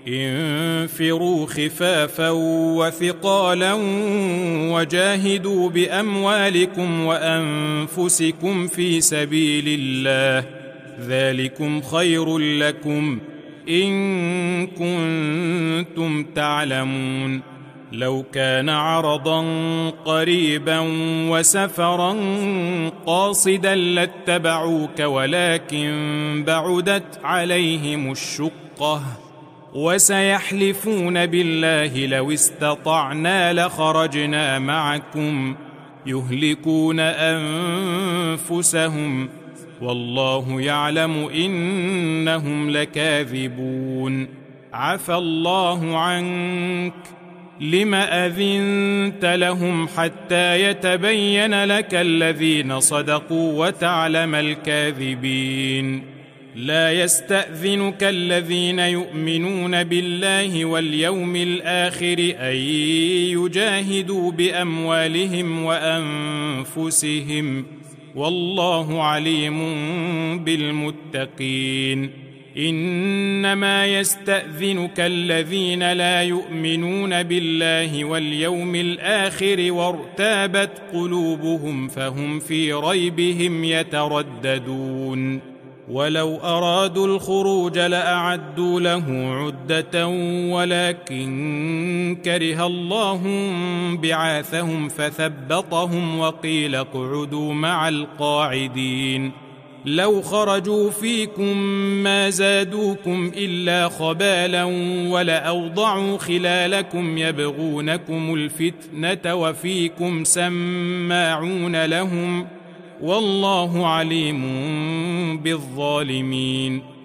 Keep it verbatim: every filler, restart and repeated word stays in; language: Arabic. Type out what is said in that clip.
انفروا خفافا وثقالا وجاهدوا بأموالكم وأنفسكم في سبيل الله، ذلكم خير لكم إن كنتم تعلمون. لو كان عرضا قريبا وسفرا قاصدا لاتبعوك ولكن بعدت عليهم الشقة، وسيحلفون بالله لو استطعنا لخرجنا معكم يهلكون أنفسهم والله يعلم إنهم لكاذبون. عفى الله عنك لم أذنت لهم حتى يتبين لك الذين صدقوا وتعلم الكاذبين. لا يستأذنك الذين يؤمنون بالله واليوم الآخر أن يجاهدوا بأموالهم وأنفسهم والله عليم بالمتقين. إنما يستأذنك الذين لا يؤمنون بالله واليوم الآخر وارتابت قلوبهم فهم في ريبهم يترددون. ولو أرادوا الخروج لأعدوا له عدة ولكن كره الله بعاثهم فثبطهم وقيل اقعدوا مع القاعدين. لو خرجوا فيكم ما زادوكم إلا خبالا ولأوضعوا خلالكم يبغونكم الفتنة وفيكم سماعون لهم والله عليم بالظالمين.